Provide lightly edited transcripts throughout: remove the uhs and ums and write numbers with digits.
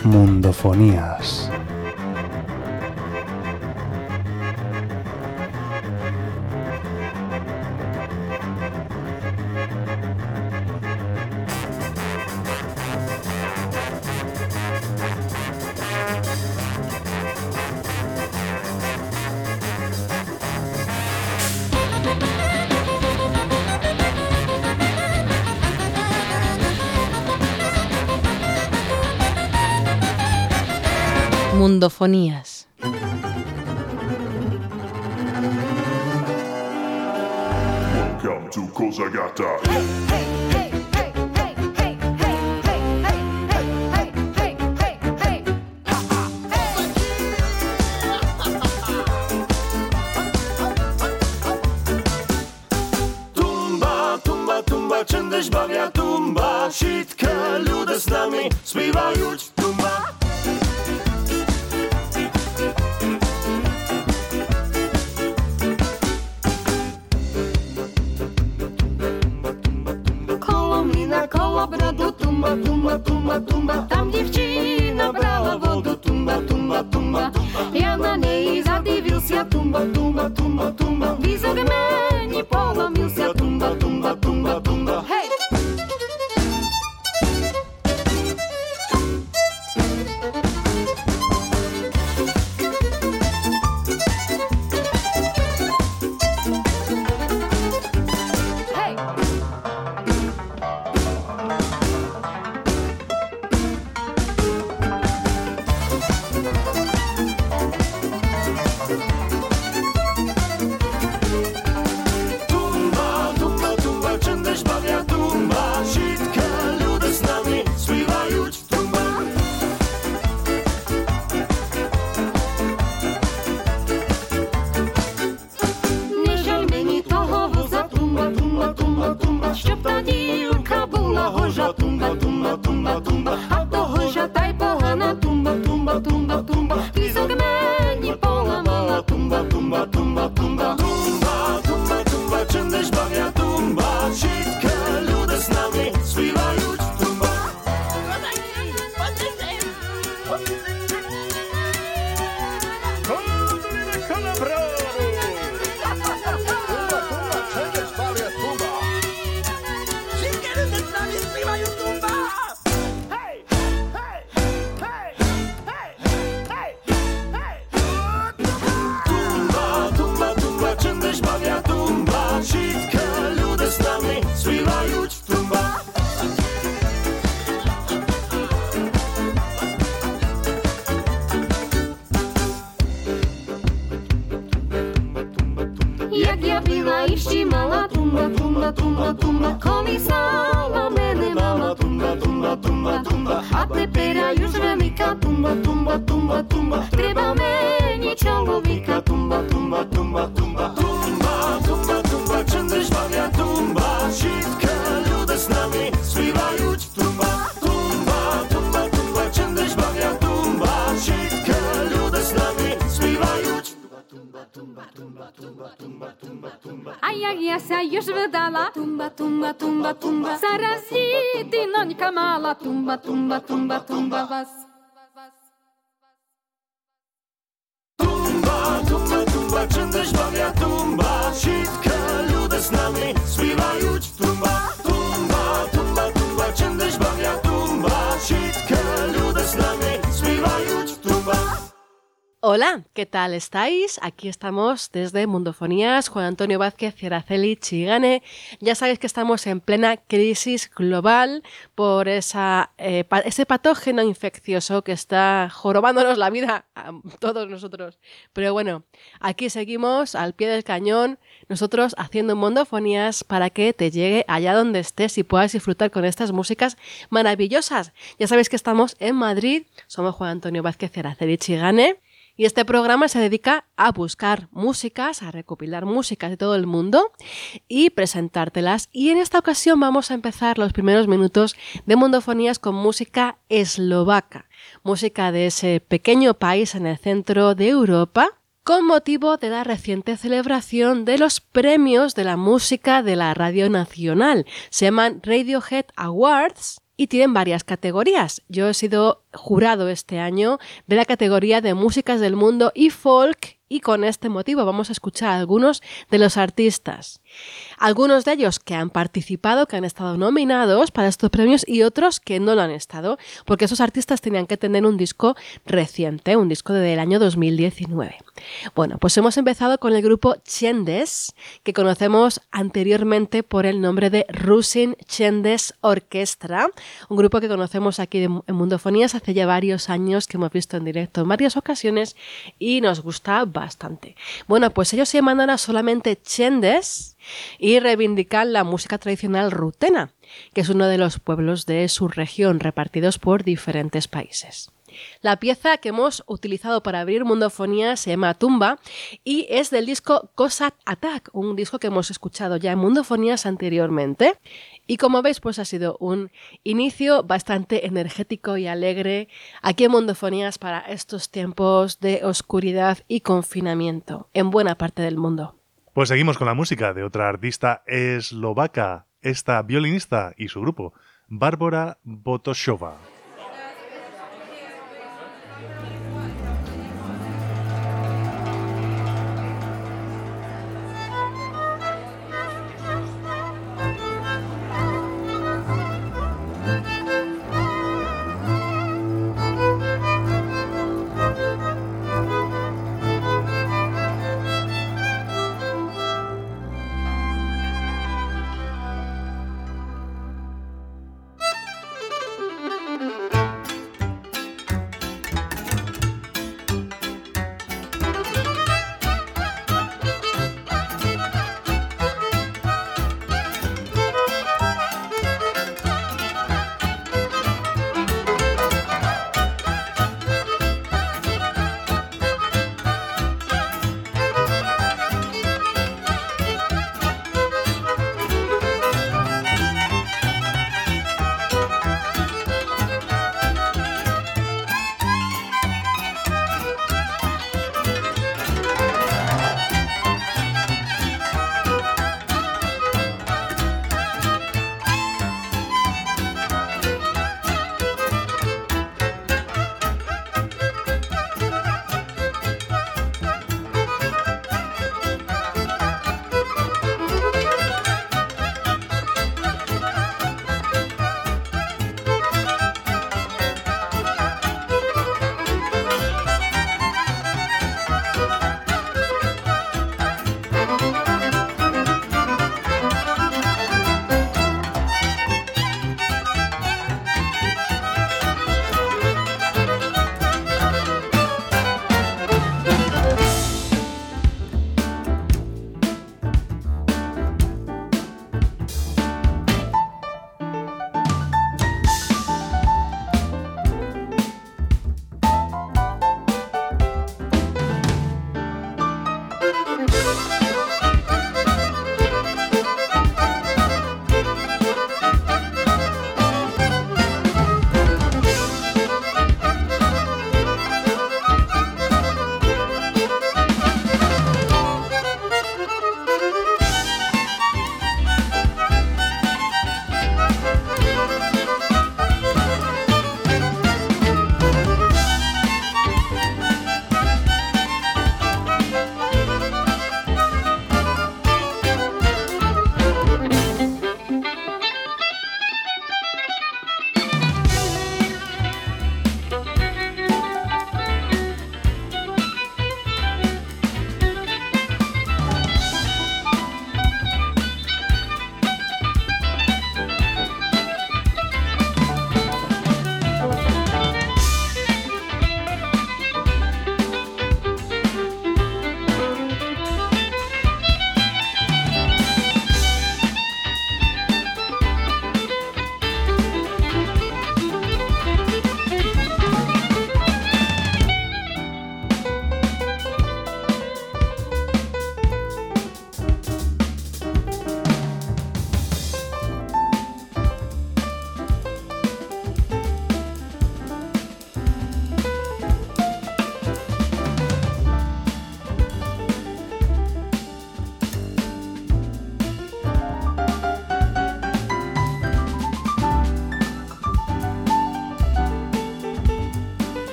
Mundofonías. Mundofonías. Welcome to Kozagata. Tumba, tumba, tumba, czym deszcz bawia tumba. Sitkę ludy z nami śpiewaють tumba. Koło bradu, tumba, tumba, tumba, tumba. Tam dziewczyna brała wodę, tumba, tumba, tumba. Ja na niej zadivился, tumba, tumba, tumba, tumba. Wizok meni polomился, tumba, tumba, tumba, tumba. Hej! Щоб та дівка була гожа, тумба, тумба, тумба, тумба. А то гожа та й погана, тумба, тумба, тумба, тумба. Візок мені поламала, тумба, тумба, тумба, тумба. Тумба, тумба, тумба, чим деш бав'я тумба. Чітко люди з нами співають тумба. Як я біла і щімала, тумба, тумба, тумба, тумба. Колісала мене мама, тумба, тумба, тумба, тумба. А тепер я już велика, тумба, тумба, тумба, тумба. Треба мені чоловіка, тумба, тумба, тумба, тумба. Тумба, тумба, тумба, чим деш бав'я тумба. Чітко люди з нами співають тумба. Тумба, тумба, тумба, чим деш бав'я тумба. Чітко люди з нами співають тумба, тумба, тумба, тумба, тумба, тумба, тумба. А як я ся już видала, тумба, тумба, тумба, тумба. Зараз дитинонька мала, тумба, тумба, тумба, тумба вас. Тумба, тумба, тумба, чим деш бав'я тумба. Чітко люди з нами співають тумба. Тумба, тумба, тумба, чим деш бав'я тумба. Чітко люди з нами співають тумба. Hola, ¿qué tal estáis? Aquí estamos desde Mundofonías, Juan Antonio Vázquez y Araceli Chigane. Ya sabéis que estamos en plena crisis global por ese patógeno infeccioso que está jorobándonos la vida a todos nosotros. Pero bueno, aquí seguimos al pie del cañón, nosotros haciendo Mundofonías para que te llegue allá donde estés y puedas disfrutar con estas músicas maravillosas. Ya sabéis que estamos en Madrid, somos Juan Antonio Vázquez y Araceli Chigane. Y este programa se dedica a buscar músicas, a recopilar músicas de todo el mundo y presentártelas. Y en esta ocasión vamos a empezar los primeros minutos de Mundofonías con música eslovaca, música de ese pequeño país en el centro de Europa, con motivo de la reciente celebración de los premios de la música de la Radio Nacional. Se llaman Radiohead Awards. y tienen varias categorías. Yo he sido jurado este año de la categoría de músicas del mundo y folk, y con este motivo vamos a escuchar a algunos de los artistas. Algunos de ellos que han participado, que han estado nominados para estos premios, y otros que no lo han estado, porque esos artistas tenían que tener un disco reciente, un disco del año 2019. Bueno, pues hemos empezado con el grupo Chendes, que conocemos anteriormente por el nombre de Rusin Chendes Orchestra, un grupo que conocemos aquí en Mundofonías hace ya varios años, que hemos visto en directo en varias ocasiones y nos gusta bastante. Bueno, pues ellos se llaman ahora solamente Chendes y reivindican la música tradicional rutena, que es uno de los pueblos de su región repartidos por diferentes países. La pieza que hemos utilizado para abrir Mundofonía se llama Tumba y es del disco Cossack Attack, un disco que hemos escuchado ya en Mundofonías anteriormente. Y como veis, pues ha sido un inicio bastante energético y alegre aquí en Mundofonías para estos tiempos de oscuridad y confinamiento en buena parte del mundo. Pues seguimos con la música de otra artista eslovaca, esta violinista y su grupo, Bárbara Botošová.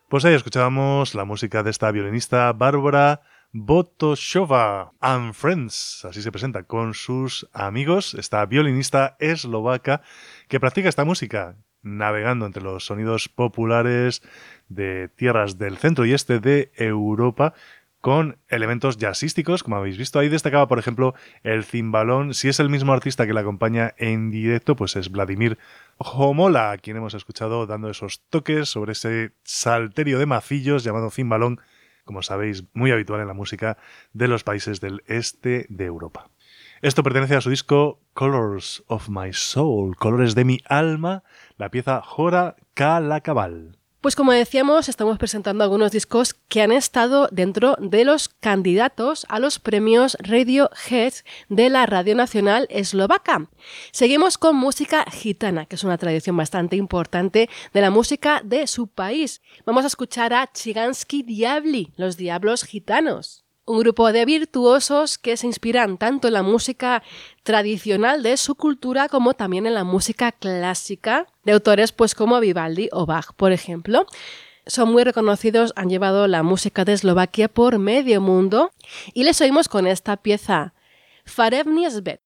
Pues ahí escuchábamos la música de esta violinista Barbora Botoshova and Friends, así se presenta con sus amigos, esta violinista eslovaca que practica esta música navegando entre los sonidos populares de tierras del centro y este de Europa con elementos jazzísticos, como habéis visto. Ahí destacaba, por ejemplo, el cimbalón. Si es el mismo artista que la acompaña en directo, pues es Vladimir Homola, a quien hemos escuchado dando esos toques sobre ese salterio de macillos llamado cimbalón, como sabéis, muy habitual en la música de los países del este de Europa. Esto pertenece a su disco Colors of My Soul, Colores de mi alma, la pieza Hora Kalakabal. Pues como decíamos, estamos presentando algunos discos que han estado dentro de los candidatos a los premios Radiohead de la Radio Nacional Eslovaca. Seguimos con música gitana, que es una tradición bastante importante de la música de su país. Vamos a escuchar a Chiganski Diabli, los Diablos Gitanos. Un grupo de virtuosos que se inspiran tanto en la música tradicional de su cultura como también en la música clásica de autores pues como Vivaldi o Bach, por ejemplo. Son muy reconocidos, han llevado la música de Eslovaquia por medio mundo y les oímos con esta pieza, Farebni Svet.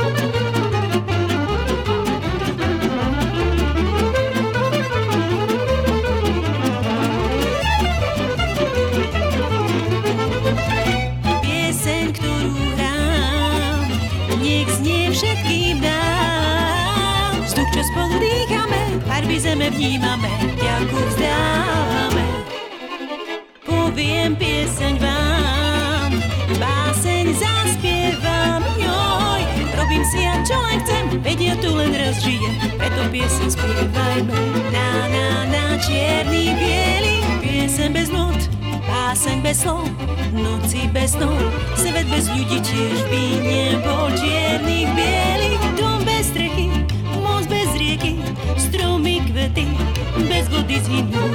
Všetkým nám vzduch, čo spolu dýchame, farby zeme vnímame, ďalku vzdáme. Poviem pieseň vám, báseň zaspievam, joj, robím si ja čo len chcem, veď ja tu len raz žijem, preto pieseň spievajme. Na, na, na, čierny, biely, pieseň bez not, báseň bez slov, noci bez snov, svet bez ľudí tiež by nebol. Čiernych, bielých, dom bez strechy, most bez rieky, stromy, kvety, bez vody zhynú.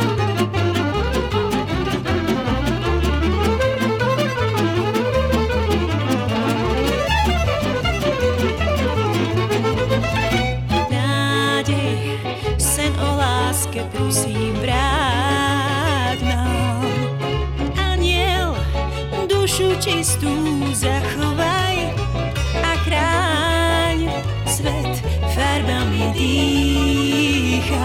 Nádej, sen o láske, prosím, vráť nám. Aniel, dušu čistú zachovaj a chráň, svet farbami dýcha.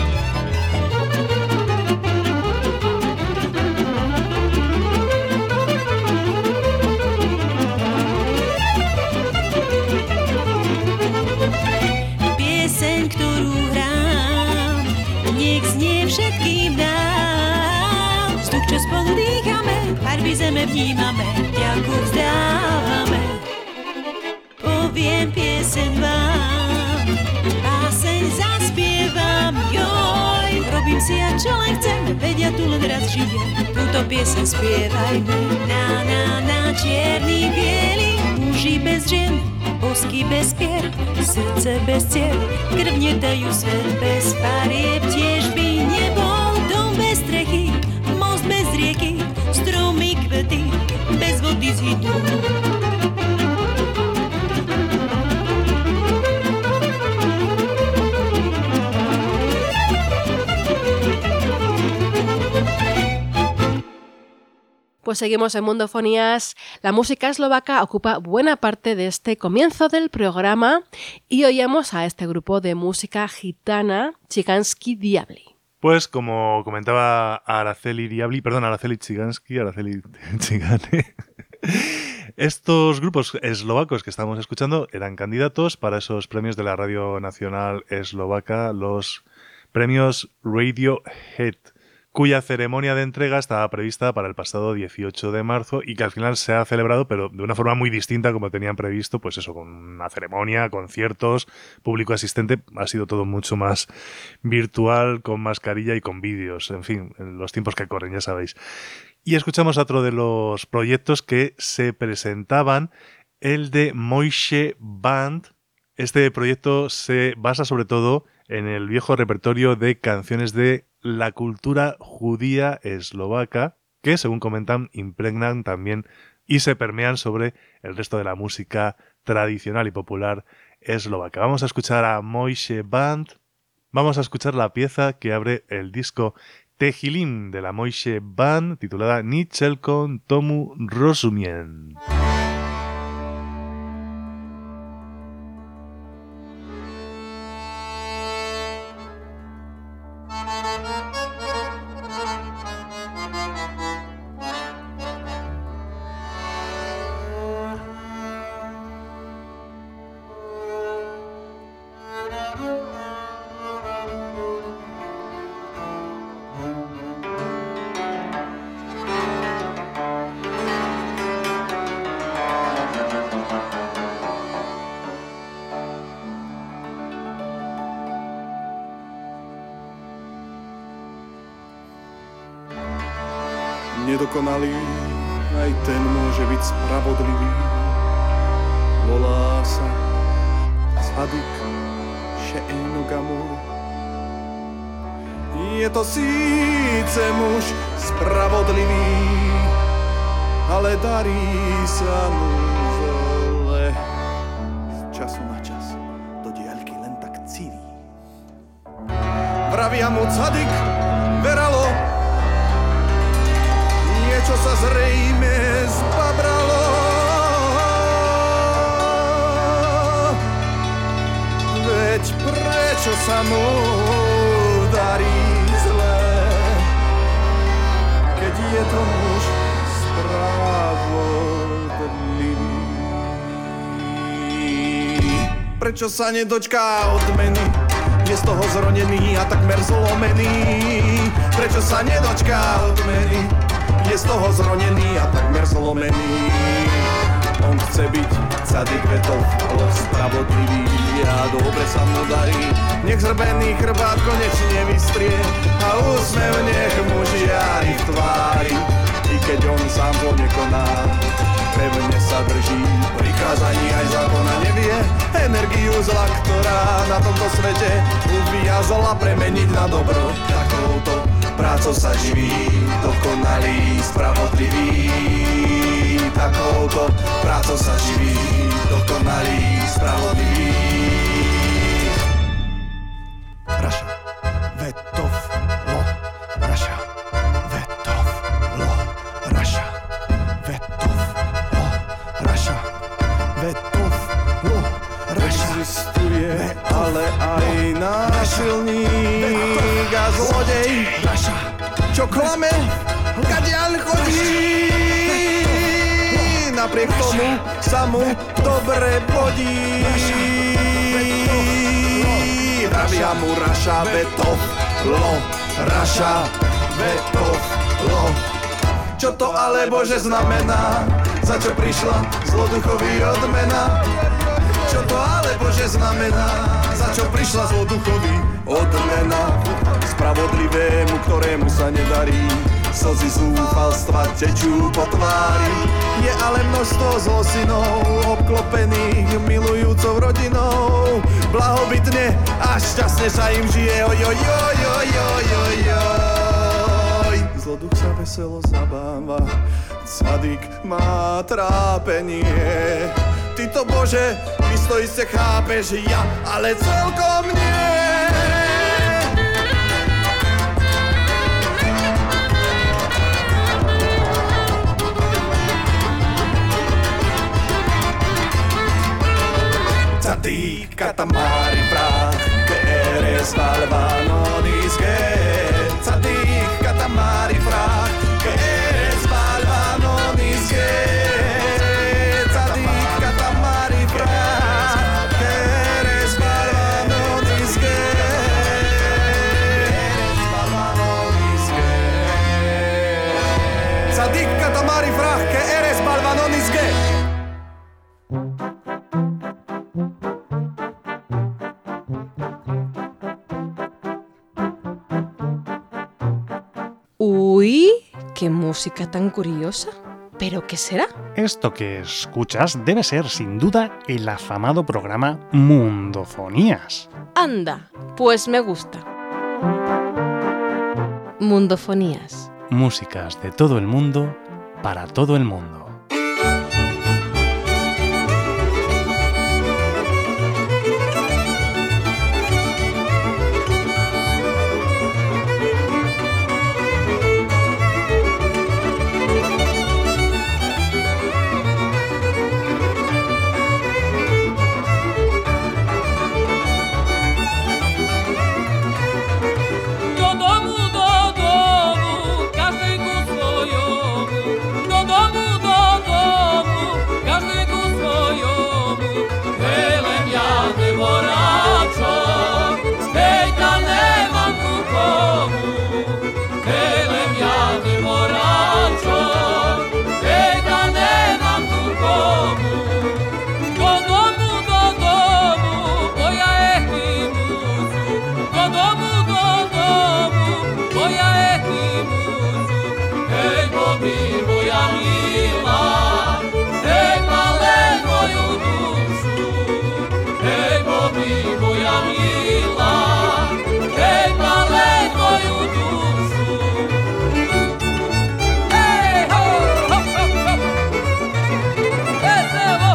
Pieseň, ktorú hrám, nech znie všetkým nám. Vzduch, čo spolu dýchame, farby zeme vnímame, ďalku vzdávame. Poviem pieseň vám, báseň zaspievam, joj. Robím si ja čo len chcem, veď ja tu len raz žijem, túto pieseň spievajme. Na, na, na, čierny, biely, muži bez žien, bosky bez pier, srdce bez cier, krv nedajú svet bez farieb, tiež by nebol dom bez strechy, most bez rieky, stromy, kvety, bez vody zhynú. Pues seguimos en Mundofonías. La música eslovaca ocupa buena parte de este comienzo del programa y oíamos a este grupo de música gitana, Chiganski Diabli. Pues como comentaba Araceli Chiganski, Araceli Chigane, estos grupos eslovacos que estamos escuchando eran candidatos para esos premios de la Radio Nacional Eslovaca, los premios Radiohead, cuya ceremonia de entrega estaba prevista para el pasado 18 de marzo y que al final se ha celebrado, pero de una forma muy distinta como tenían previsto, pues eso, con una ceremonia, conciertos, público asistente, ha sido todo mucho más virtual, con mascarilla y con vídeos, en fin, en los tiempos que corren, ya sabéis. Y escuchamos otro de los proyectos que se presentaban, el de Moishe Band. Este proyecto se basa sobre todo en el viejo repertorio de canciones de la cultura judía eslovaca, que según comentan impregnan también y se permean sobre el resto de la música tradicional y popular eslovaca. Vamos a escuchar a Moishe Band, vamos a escuchar la pieza que abre el disco Tejilim de la Moishe Band, titulada Nichelkon Tomu Rosumien. Nedokonalý, aj ten môže byť spravodlivý. Volá sa Tzadik She'eino Gamur. Je to síce muž spravodlivý, ale darí sa mu zle. Z času na čas do diaľky len tak civí. Vravia mu Tzadik, veralo, niečo sa zrejme zbabralo. Veď prečo sa mu darí zle, keď je to muž spravodlivý? Prečo sa nedočká odmeny? Je z toho zronený a takmer zlomený. Prečo sa nedočká odmeny? Je z toho zronený a takmer zlomený. On chce byť Tzadik vetov, ale spravodlivý a dobre sa mu darí. Nech zrbený chrbát konečne vystrie a úsmev nech mu žiari v tvári. I keď on sám zlo nekoná, pevne sa drží prikázaní aj zákona. Nevie energiu zla, ktorá na tomto svete ubíja zla, premeniť na dobro. Takouto prácou sa živí, dokonalý, spravodlivý. Takouto prácou sa živí, dokonalý, spravodlivý. Raša, vetov, lo, raša, vetov, lo, raša, vetov, lo, raša, vetov, lo, raša. Existuje ale aj násilník a zlodej, čo klame, kadiaľ chodí. Napriek tomu sa mu dobre plodí. Vravia mu raša, vetov, lo, raša, vetov, lo. Čo to ale Bože znamená? Za čo prišla zloduchový odmena? Čo to ale Bože znamená? Za čo prišla zloduchový odmena? Spravodlivému, ktorému sa nedarí, slzy zúfalstva tečú po tvári. Je ale množstvo zlosinov, obklopených milujúcou rodinou. Blahobytne a šťastne sa im žije. Oj, oj, oj, oj, oj, oj, oj. Zloduch sa veselo zabáva, Tzadik má trápenie. Ty to Bože, isto iste chápeš, ja ale celkom nie. Tzadik katamari prach, que eres balvano disque. Tzadik katamari prach, que eres balvano disque. Tzadik katamari prach, que eres balvano disque. Eres balvano disque. Tzadik katamari prach, que eres balvano disque. Uy, qué música tan curiosa. ¿Pero qué será? Esto que escuchas debe ser, sin duda, el afamado programa Mundofonías. Anda, pues me gusta. Mundofonías. Músicas de todo el mundo, para todo el mundo. mi moja mila, rekla len moju dušu. Rekla mi moja mila, rekla len moju dušu. Hej, ho, hop, hop, hop. Veselo.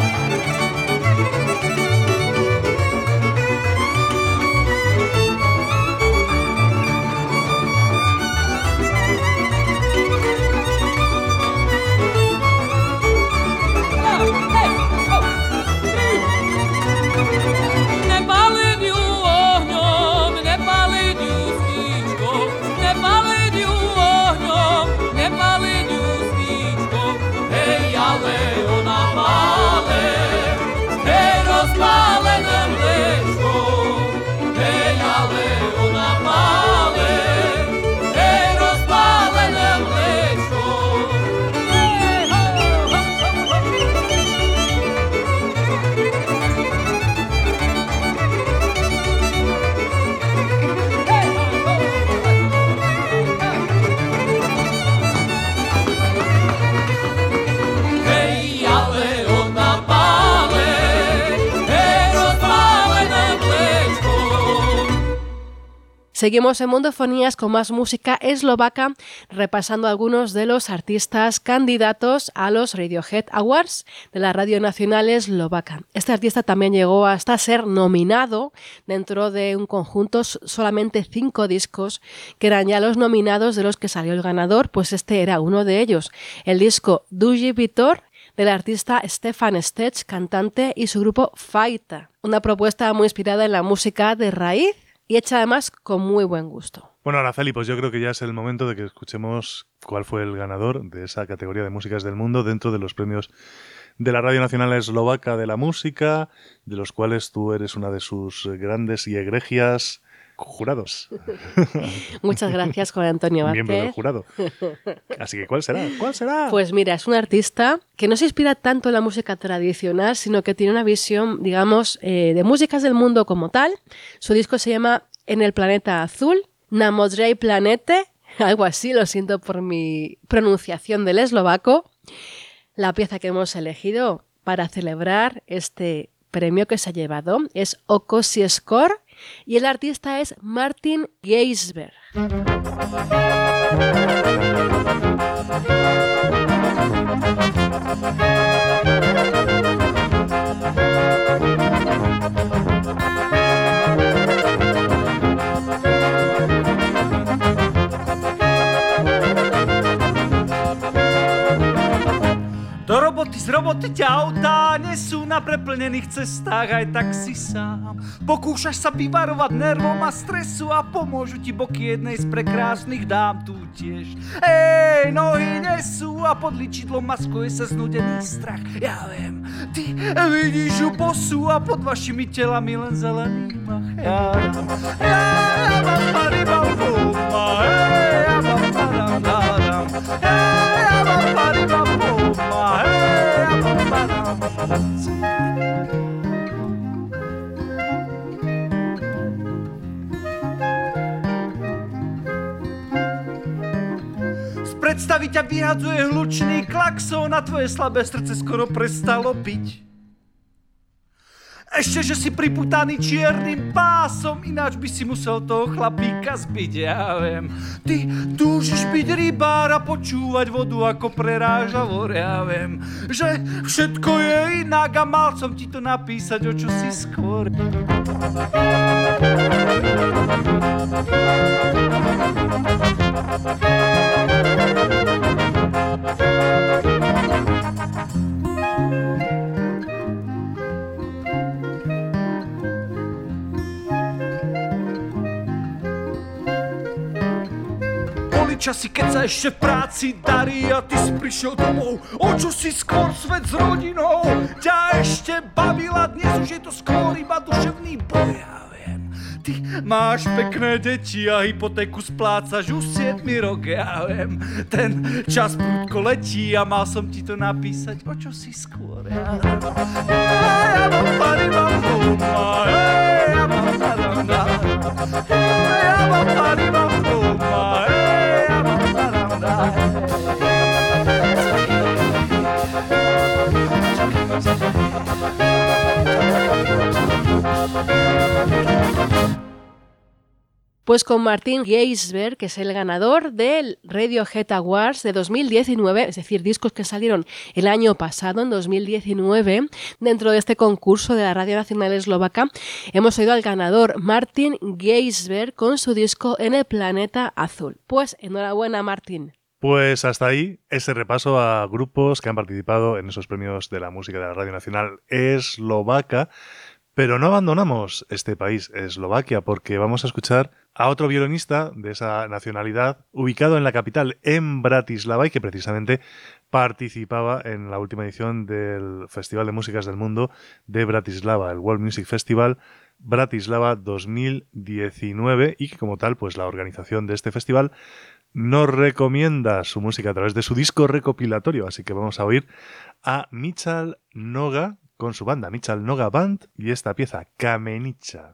Seguimos en Mundofonías con más música eslovaca, repasando algunos de los artistas candidatos a los Radiohead Awards de la Radio Nacional Eslovaca. Este artista también llegó hasta ser nominado dentro de un conjunto, solamente 5 discos, que eran ya los nominados de los que salió el ganador, pues este era uno de ellos. El disco Duży Vitor, del artista Stefan Stech, cantante, y su grupo Fajta. Una propuesta muy inspirada en la música de raíz, y hecha además con muy buen gusto. Bueno, Araceli, pues yo creo que ya es el momento de que escuchemos cuál fue el ganador de esa categoría de músicas del mundo dentro de los premios de la Radio Nacional Eslovaca de la Música, de los cuales tú eres una de sus grandes y egregias jurados. Muchas gracias, Juan Antonio Vázquez. Miembro del jurado. Así que, ¿cuál será? ¿Cuál será? Pues mira, es un artista que no se inspira tanto en la música tradicional, sino que tiene una visión, digamos, de músicas del mundo como tal. Su disco se llama En el planeta azul, Na modrej planete, algo así, lo siento por mi pronunciación del eslovaco. La pieza que hemos elegido para celebrar este premio que se ha llevado es Oko si skor, y el artista es Martin Geisberg. Do roboty, z roboty ťa autá nesú na preplnených cestách, aj tak si sám. Pokúšaš sa vyvarovať nervom a stresu a pomôžu ti boky jednej z prekrásnych dám tu tiež. Ej, nohy nesú a pod ličidlom maskuje sa znudený strach. Ja viem, ty vidíš ju bosu a pod vašimi telami len zelený mach. Ja mám paribabuma, ja mám paradadam, ja mám paribabuma. Z predstavy ťa vyhadzuje hlučný klaxón a tvoje slabé srdce skoro prestalo biť. Ešte, že si priputaný čiernym pásom, ináč by si musel toho chlapíka zbiť, ja viem. Ty túžiš byť rybár a počúvať vodu, ako preráža vor, ja viem. Že všetko je inak a mal som ti to napísať o čosi skôr. Časy, keď sa ešte v práci darí a ty si prišiel domov, o čo si skôr svet s rodinou ťa ešte bavila, dnes už je to skôr iba duševný boj, ja viem. Ty máš pekné deti a hypotéku splácaš už 7 rok, ja viem. Ten čas prudko letí a mal som ti to napísať, o čo si skôr, ja viem. Ja mám pari, mám doma, ja mám paranda, ja mám pari, mám doma, Pues con Martin Geisberg, que es el ganador del Radiohead Awards de 2019, es decir, discos que salieron el año pasado, en 2019, dentro de este concurso de la Radio Nacional Eslovaca, hemos oído al ganador Martin Geisberg con su disco En el Planeta Azul. Pues enhorabuena, Martin. Pues hasta ahí ese repaso a grupos que han participado en esos premios de la música de la Radio Nacional Eslovaca. Pero no abandonamos este país, Eslovaquia, porque vamos a escuchar a otro violinista de esa nacionalidad, ubicado en la capital, en Bratislava, y que precisamente participaba en la última edición del Festival de Músicas del Mundo de Bratislava, el World Music Festival Bratislava 2019, y que como tal, pues la organización de este festival nos recomienda su música a través de su disco recopilatorio. Así que vamos a oír a Michal Noga con su banda Michal Noga Band y esta pieza Kamenica.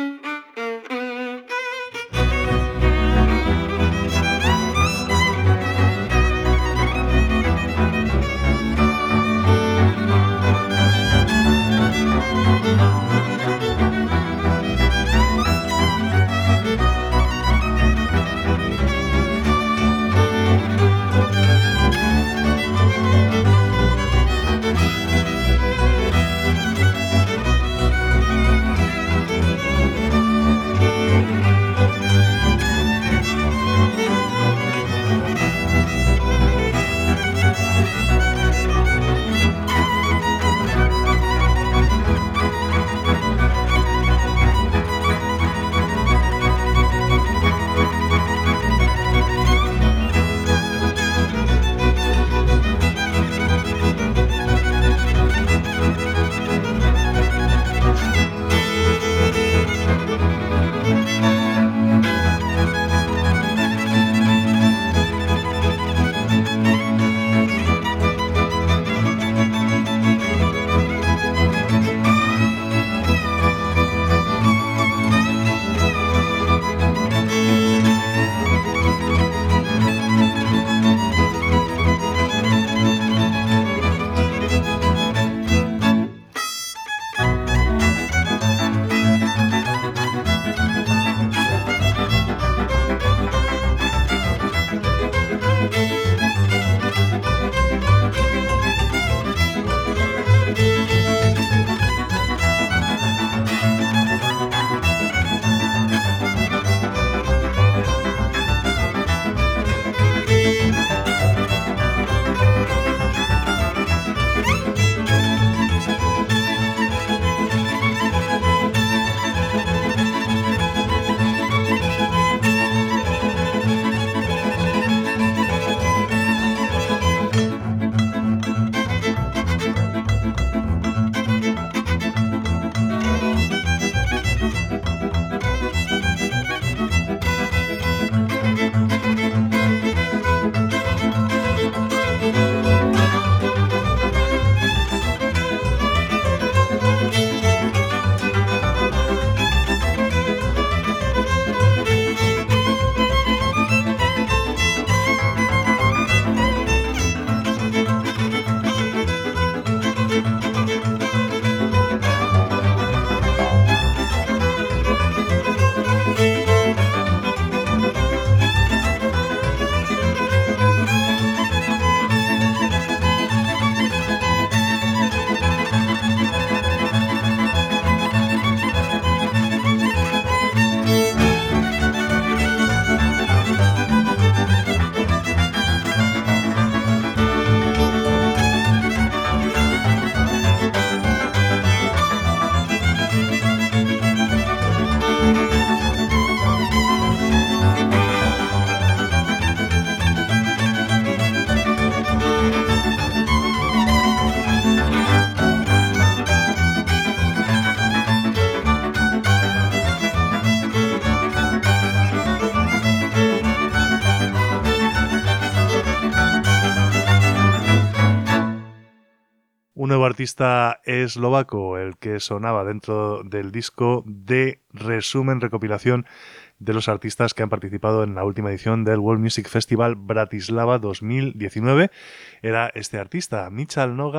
Un nuevo artista eslovaco, el que sonaba dentro del disco de resumen, recopilación de los artistas que han participado en la última edición del World Music Festival Bratislava 2019. Era este artista, Michal Noga,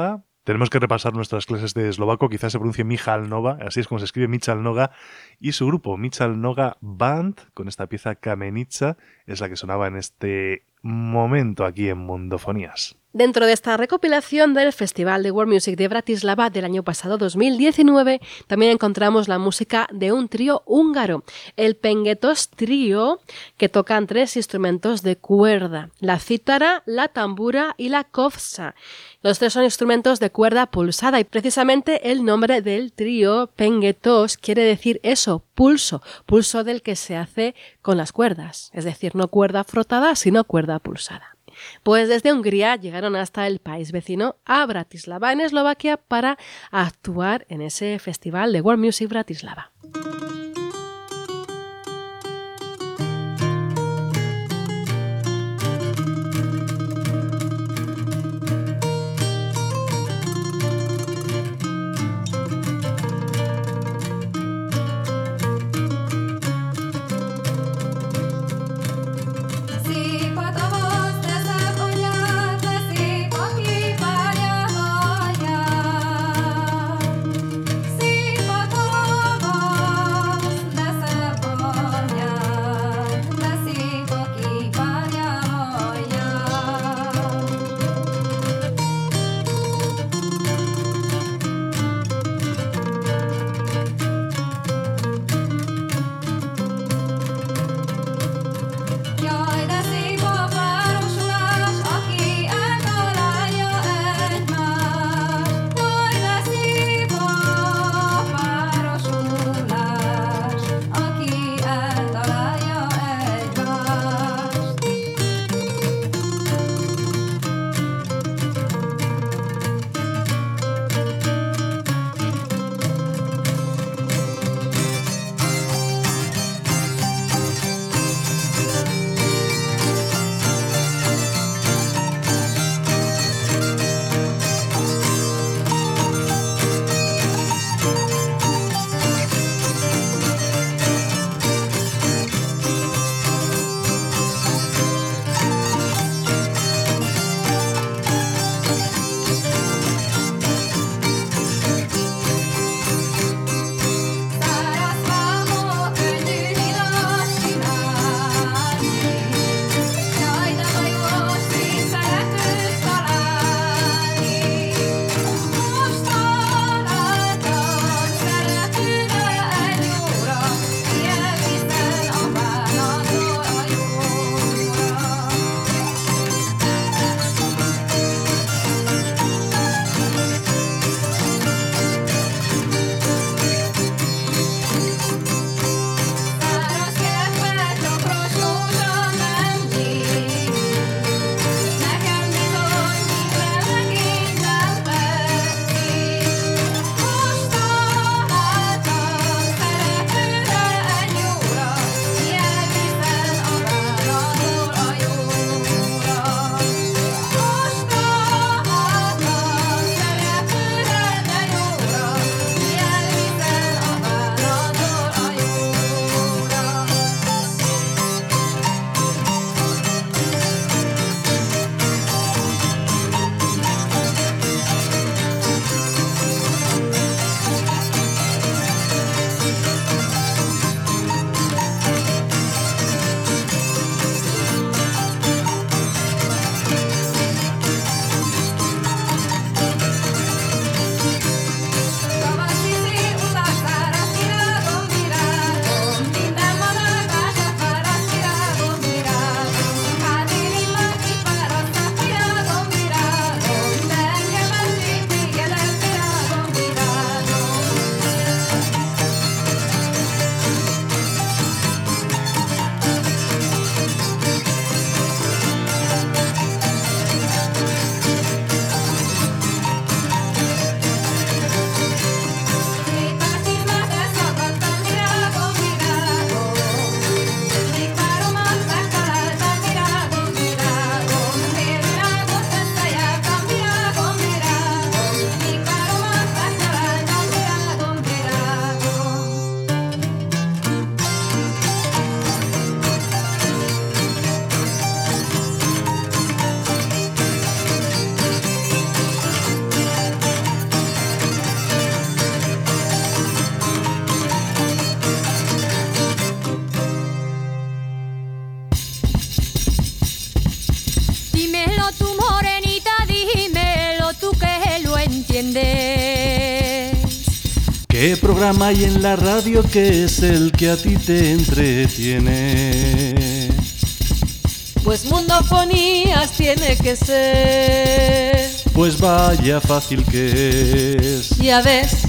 Tenemos que repasar nuestras clases de eslovaco, quizás se pronuncie Michal Nova, así es como se escribe Michal Noga, y su grupo Michal Noga Band, con esta pieza Kamenica, es la que sonaba en este momento aquí en Mundofonías. Dentro de esta recopilación del Festival de World Music de Bratislava del año pasado 2019, también encontramos la música de un trío húngaro, el Pengetos Trío, que tocan 3 instrumentos de cuerda, la cítara, la tambura y la kovsa. Los 3 son instrumentos de cuerda pulsada y precisamente el nombre del trío Pengetos quiere decir eso, pulso, pulso del que se hace con las cuerdas, es decir, no cuerda frotada, sino cuerda pulsada. Pues desde Hungría llegaron hasta el país vecino, a Bratislava, en Eslovaquia, para actuar en ese festival de World Music Bratislava. Sipa ¿Qué programa hay en la radio que es el que a ti te entretiene? Pues Mundofonías tiene que ser. Pues vaya fácil que es. Ya ves.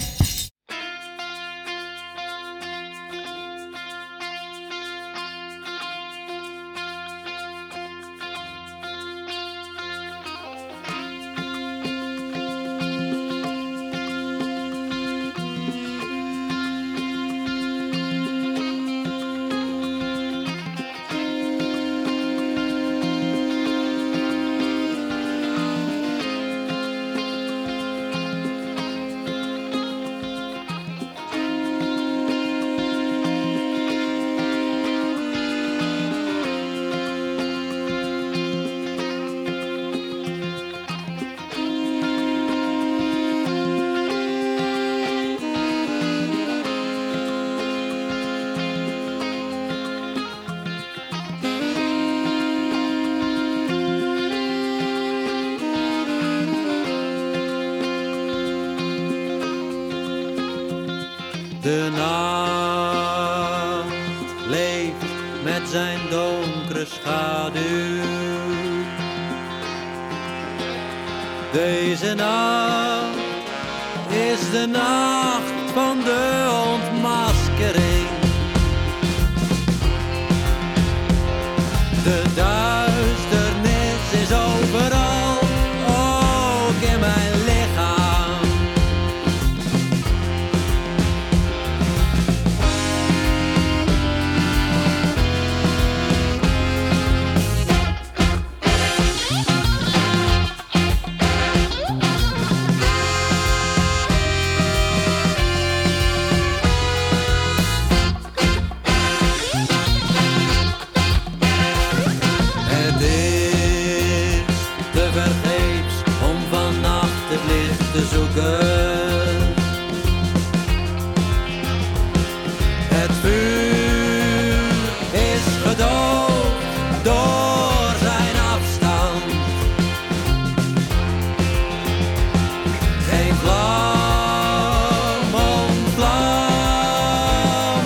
De nacht leeft met zijn donkere schaduw. Deze nacht is de nacht van de ontmaskering. De duisternis is overal, ook in mijn lichaam. Het vuur is gedoofd door zijn afstand. Geen vlam ontvlamt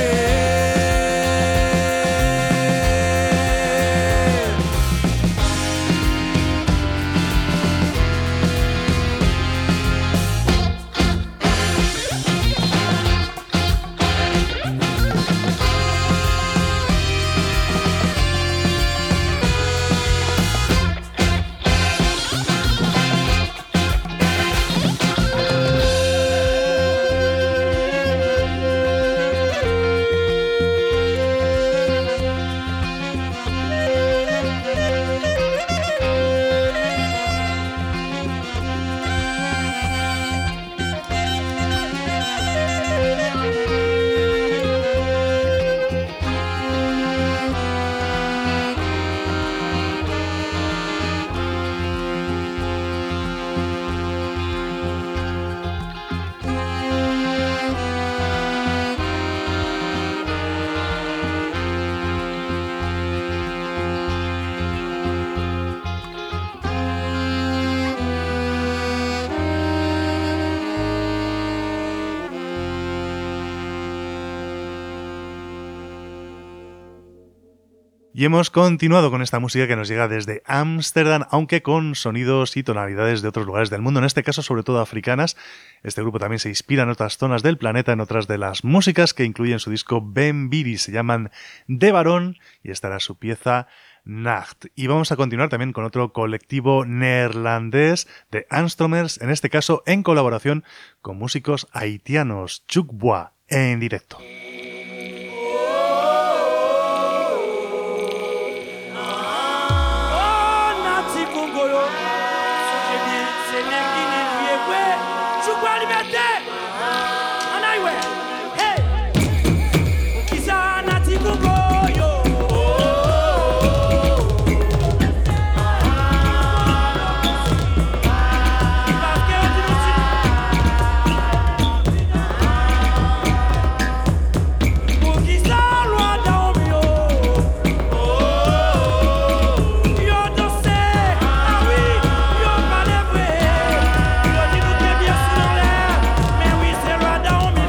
Y hemos continuado con esta música que nos llega desde Ámsterdam, aunque con sonidos y tonalidades de otros lugares del mundo, en este caso sobre todo africanas. Este grupo también se inspira en otras zonas del planeta, en otras de las músicas que incluyen su disco Ben Biri. Se llaman De Barón y esta era su pieza Nacht. Y vamos a continuar también con otro colectivo neerlandés de Amstromers, en este caso en colaboración con músicos haitianos, Chukbois, en directo. Down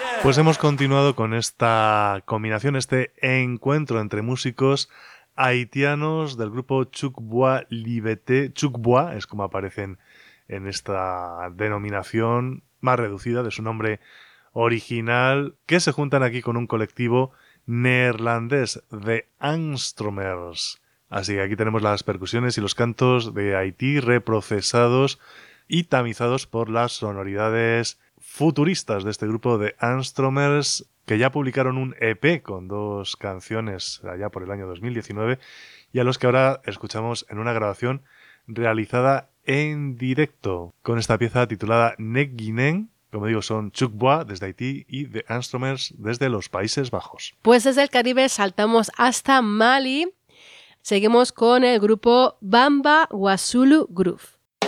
Pues hemos continuado con esta combinación, este encuentro entre músicos haitianos del grupo Chukbois Liberté. Chukbois es como aparecen en esta denominación más reducida de su nombre original, que se juntan aquí con un colectivo neerlandés, The Angstromers. Así que aquí tenemos las percusiones y los cantos de Haití reprocesados y tamizados por las sonoridades futuristas de este grupo de Angstromers, que ya publicaron un EP con 2 canciones allá por el año 2019 y a los que ahora escuchamos en una grabación realizada en directo con esta pieza titulada Nek Guinen. Como digo, son Chukbois desde Haití y The Angstromers desde los Países Bajos. Pues desde el Caribe saltamos hasta Mali. Seguimos con el grupo Bamba Wasulu Groove.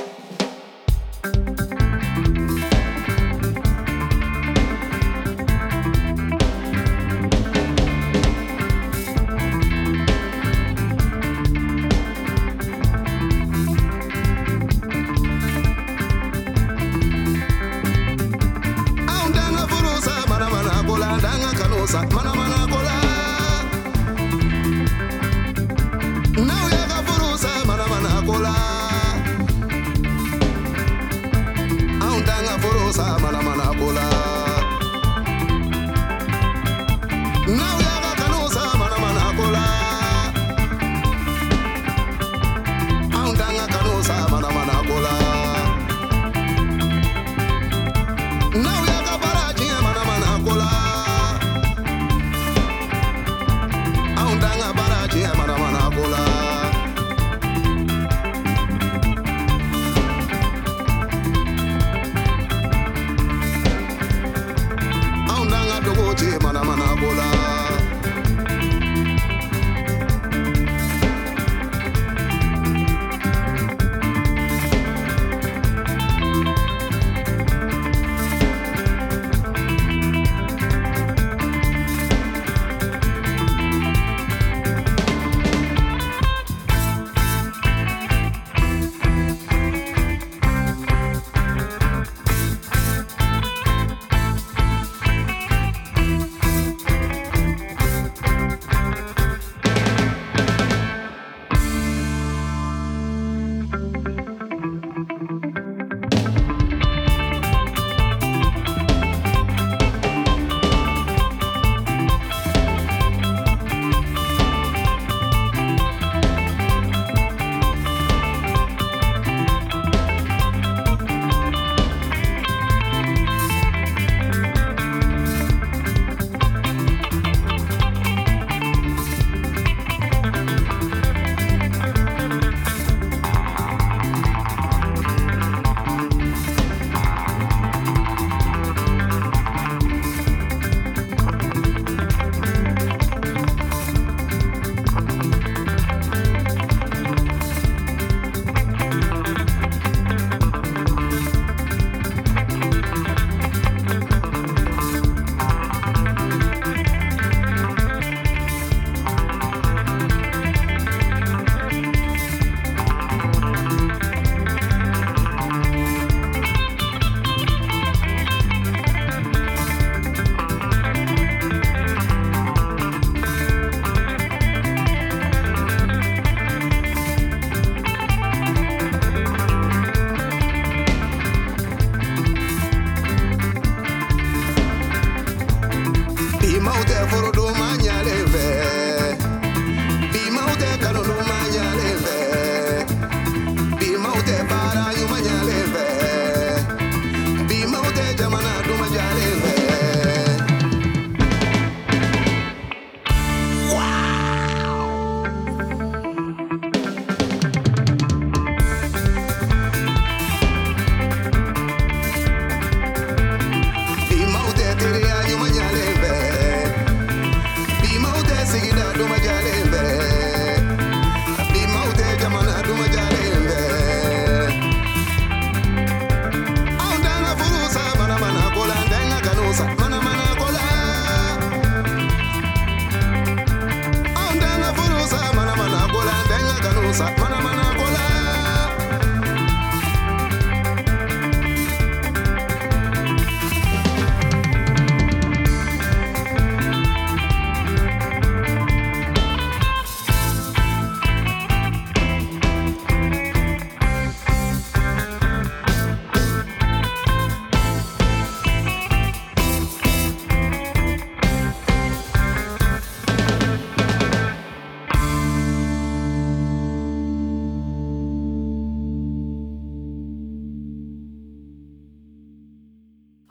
Mana mana kola now ya ga furusa mana mana kola aundanga furusa mana mana kola now ya ga kanusa mana mana kola aundanga kanusa mana mana kola now ya ga baraji mana mana kola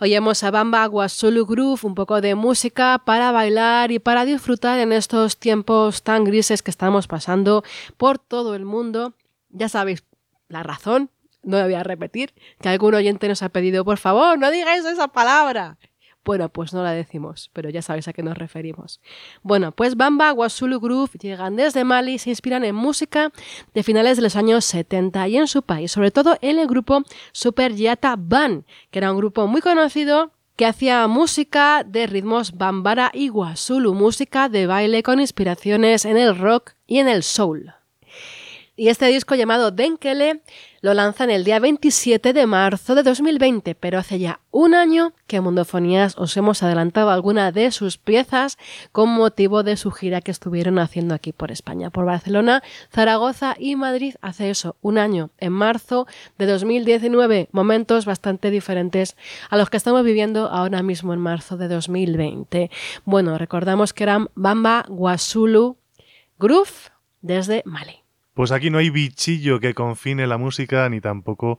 Oímos a Bamba Guasulu Groove, un poco de música para bailar y para disfrutar en estos tiempos tan grises que estamos pasando por todo el mundo. Ya sabéis la razón, no la voy a repetir, que algún oyente nos ha pedido, por favor, no digáis esa palabra. Bueno, pues no la decimos, pero ya sabéis a qué nos referimos. Bueno, pues Bamba Guasulu Groove llegan desde Mali y se inspiran en música de finales de los años 70 y en su país, sobre todo en el grupo Super Yata Band, que era un grupo muy conocido que hacía música de ritmos bambara y guasulu, música de baile con inspiraciones en el rock y en el soul. Y este disco llamado Denkele lo lanzan el día 27 de marzo de 2020, pero hace ya un año que en Mundofonías os hemos adelantado alguna de sus piezas con motivo de su gira que estuvieron haciendo aquí por España, por Barcelona, Zaragoza y Madrid. Hace eso, un año, en marzo de 2019, momentos bastante diferentes a los que estamos viviendo ahora mismo en marzo de 2020. Bueno, recordamos que eran Bamba Guasulu Groove desde Mali. Pues aquí no hay bichillo que confine la música ni tampoco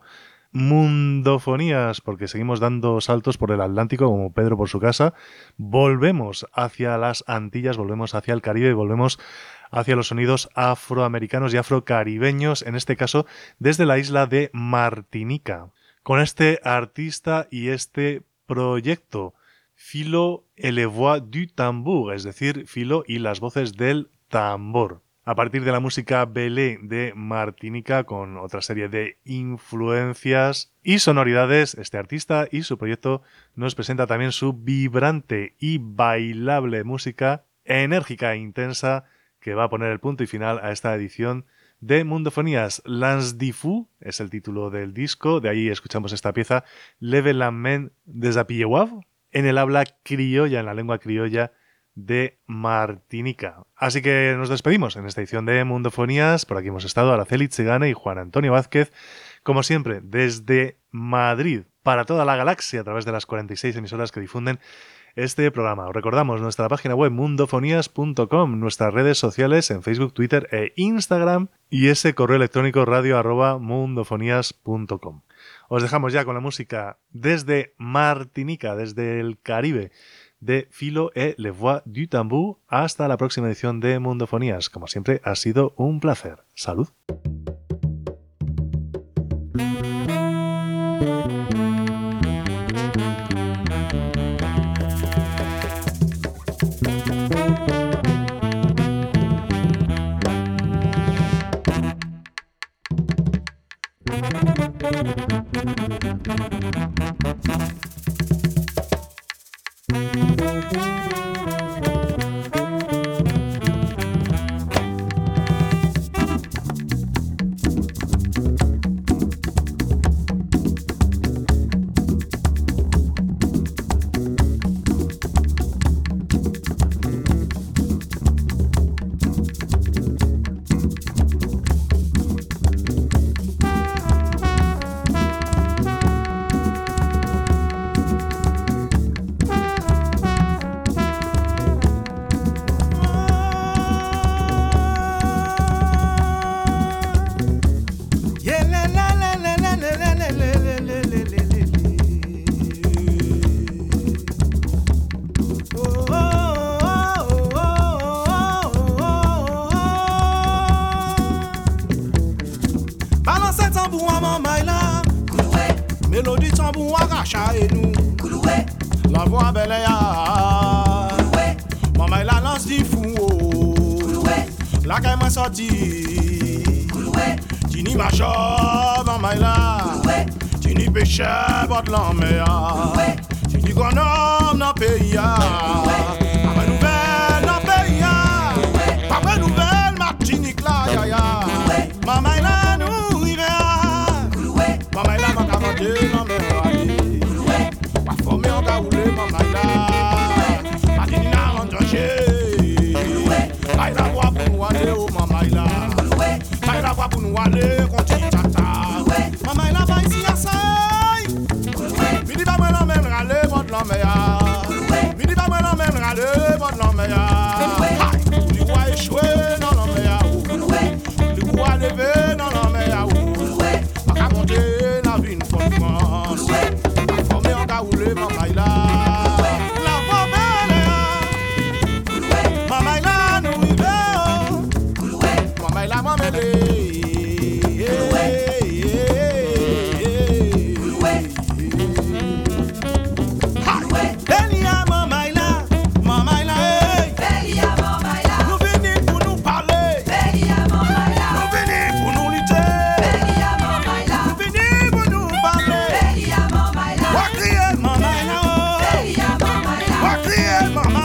mundofonías, porque seguimos dando saltos por el Atlántico como Pedro por su casa. Volvemos hacia las Antillas, volvemos hacia el Caribe, volvemos hacia los sonidos afroamericanos y afrocaribeños, en este caso desde la isla de Martinica, con este artista y este proyecto, Filo et les voix du tambour, es decir, Filo y las voces del tambor. A partir de la música belé de Martinica, con otra serie de influencias y sonoridades, este artista y su proyecto nos presenta también su vibrante y bailable música enérgica e intensa que va a poner el punto y final a esta edición de Mundofonías. Lance Diffu es el título del disco, de ahí escuchamos esta pieza, Leve la main des Apillewav, en el habla criolla, en la lengua criolla de Martinica. Así que nos despedimos en esta edición de Mundofonías. Por aquí hemos estado Araceli Chigane y Juan Antonio Vázquez, como siempre, desde Madrid para toda la galaxia a través de las 46 emisoras que difunden este programa. Os recordamos nuestra página web mundofonías.com, nuestras redes sociales en Facebook, Twitter e Instagram y ese correo electrónico radio@mundofonías.com. Os dejamos ya con la música desde Martinica, desde el Caribe, de Filo et les voix du tambour. Hasta la próxima edición de Mundofonías. Como siempre, ha sido un placer. ¡Salud! La voix belle ya Maman la lance du fou La caille m'a sorti Tini ma chove Maman la Tini péché bord la mer Tini qu'on homme dans pays Papa nouvelle dans pays Papa nouvelle Martinique la ya ya Maman la nous y va Maman la m'a cavandé dans mer Formé en gaoulé, maman là Martini n'a rentré Aïe la voix pour nous aller, oh maman là Aïe la voix pour nous aller, continue tata Maman là, va ici à ça Midi pas moi la même râler, bon de l'homme Midi pas moi la même râler, bon de l'homme Du roi échoué dans l'homme Du roi levé dans l'homme Pas qu'à monter la vie une fois de France Formé en gaoulé, maman mama